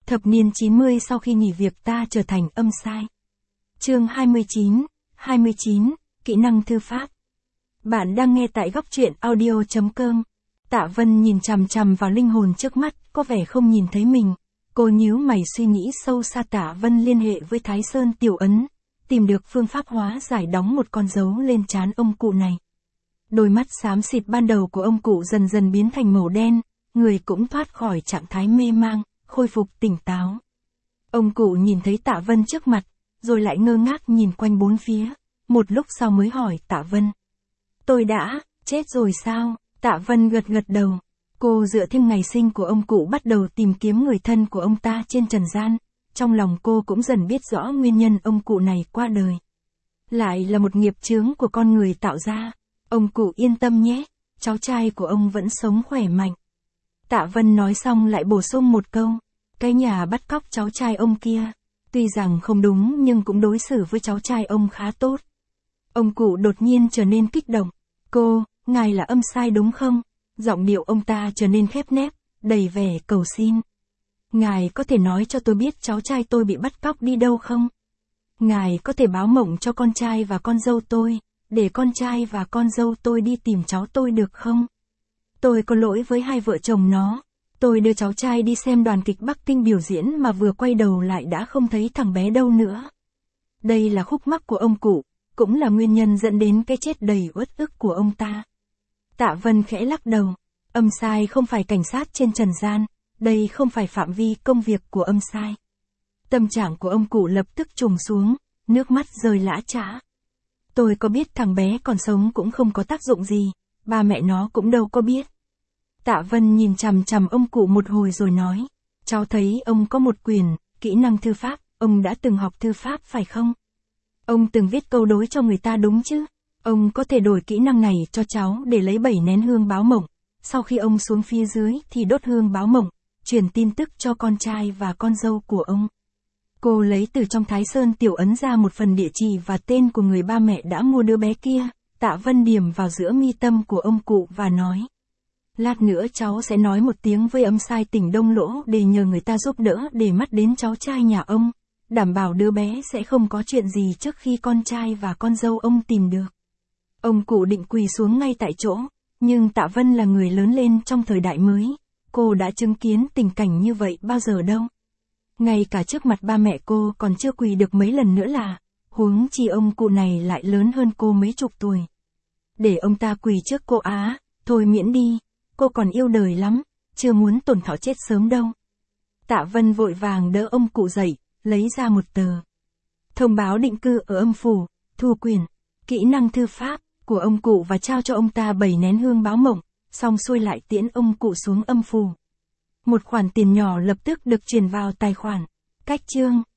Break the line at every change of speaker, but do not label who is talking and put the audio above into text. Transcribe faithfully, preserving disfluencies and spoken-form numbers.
Thập niên chín mươi sau khi nghỉ việc ta trở thành âm sai. Chương hai mươi chín, hai mươi chín, kỹ năng thư pháp. Bạn đang nghe tại góc truyện audio chấm com. Tạ Vân nhìn chằm chằm vào linh hồn trước mắt, có vẻ không nhìn thấy mình. Cô nhíu mày suy nghĩ sâu xa. Tạ Vân liên hệ với Thái Sơn Tiểu Ấn, tìm được phương pháp hóa giải đóng một con dấu lên trán ông cụ này. Đôi mắt xám xịt ban đầu của ông cụ dần dần biến thành màu đen, người cũng thoát khỏi trạng thái mê mang, khôi phục tỉnh táo. Ông cụ nhìn thấy Tạ Vân trước mặt, rồi lại ngơ ngác nhìn quanh bốn phía, một lúc sau mới hỏi Tạ Vân. Tôi đã, chết rồi sao? Tạ Vân gật gật đầu. Cô dựa theo ngày sinh của ông cụ bắt đầu tìm kiếm người thân của ông ta trên trần gian, trong lòng cô cũng dần biết rõ nguyên nhân ông cụ này qua đời. Lại là một nghiệp chướng của con người tạo ra. Ông cụ yên tâm nhé, cháu trai của ông vẫn sống khỏe mạnh. Tạ Vân nói xong lại bổ sung một câu, cái nhà bắt cóc cháu trai ông kia, tuy rằng không đúng nhưng cũng đối xử với cháu trai ông khá tốt. Ông cụ đột nhiên trở nên kích động. Cô, ngài là âm sai đúng không? Giọng điệu ông ta trở nên khép nép, đầy vẻ cầu xin. Ngài có thể nói cho tôi biết cháu trai tôi bị bắt cóc đi đâu không? Ngài có thể báo mộng cho con trai và con dâu tôi, để con trai và con dâu tôi đi tìm cháu tôi được không? Tôi có lỗi với hai vợ chồng nó. Tôi đưa cháu trai đi xem đoàn kịch Bắc Kinh biểu diễn mà vừa quay đầu lại đã không thấy thằng bé đâu nữa. Đây là khúc mắc của ông cụ, cũng là nguyên nhân dẫn đến cái chết đầy uất ức của ông ta. Tạ Vân khẽ lắc đầu. Âm sai không phải cảnh sát trên trần gian, đây không phải phạm vi công việc của âm sai. Tâm trạng của ông cụ lập tức trùng xuống, nước mắt rơi lã chã. Tôi có biết thằng bé còn sống cũng không có tác dụng gì, ba mẹ nó cũng đâu có biết. Tạ Vân nhìn chằm chằm ông cụ một hồi rồi nói, cháu thấy ông có một quyền, kỹ năng thư pháp, ông đã từng học thư pháp phải không? Ông từng viết câu đối cho người ta đúng chứ? Ông có thể đổi kỹ năng này cho cháu để lấy bảy nén hương báo mộng, sau khi ông xuống phía dưới thì đốt hương báo mộng, truyền tin tức cho con trai và con dâu của ông. Cô lấy từ trong Thái Sơn Tiểu Ấn ra một phần địa chỉ và tên của người ba mẹ đã mua đứa bé kia. Tạ Vân điểm vào giữa mi tâm của ông cụ và nói. Lát nữa cháu sẽ nói một tiếng với âm sai tỉnh Đông Lỗ để nhờ người ta giúp đỡ để mắt đến cháu trai nhà ông, đảm bảo đứa bé sẽ không có chuyện gì trước khi con trai và con dâu ông tìm được. Ông cụ định quỳ xuống ngay tại chỗ, nhưng Tạ Vân là người lớn lên trong thời đại mới, cô đã chứng kiến tình cảnh như vậy bao giờ đâu. Ngay cả trước mặt ba mẹ cô còn chưa quỳ được mấy lần nữa là, huống chi ông cụ này lại lớn hơn cô mấy chục tuổi. Để ông ta quỳ trước cô á, thôi miễn đi, cô còn yêu đời lắm, chưa muốn tổn thọ chết sớm đâu. Tạ Vân vội vàng đỡ ông cụ dậy, lấy ra một tờ. Thông báo định cư ở âm phủ, thu quyền, kỹ năng thư pháp của ông cụ và trao cho ông ta bảy nén hương báo mộng, xong xuôi lại tiễn ông cụ xuống âm phủ. Một khoản tiền nhỏ lập tức được chuyển vào tài khoản. Cách chương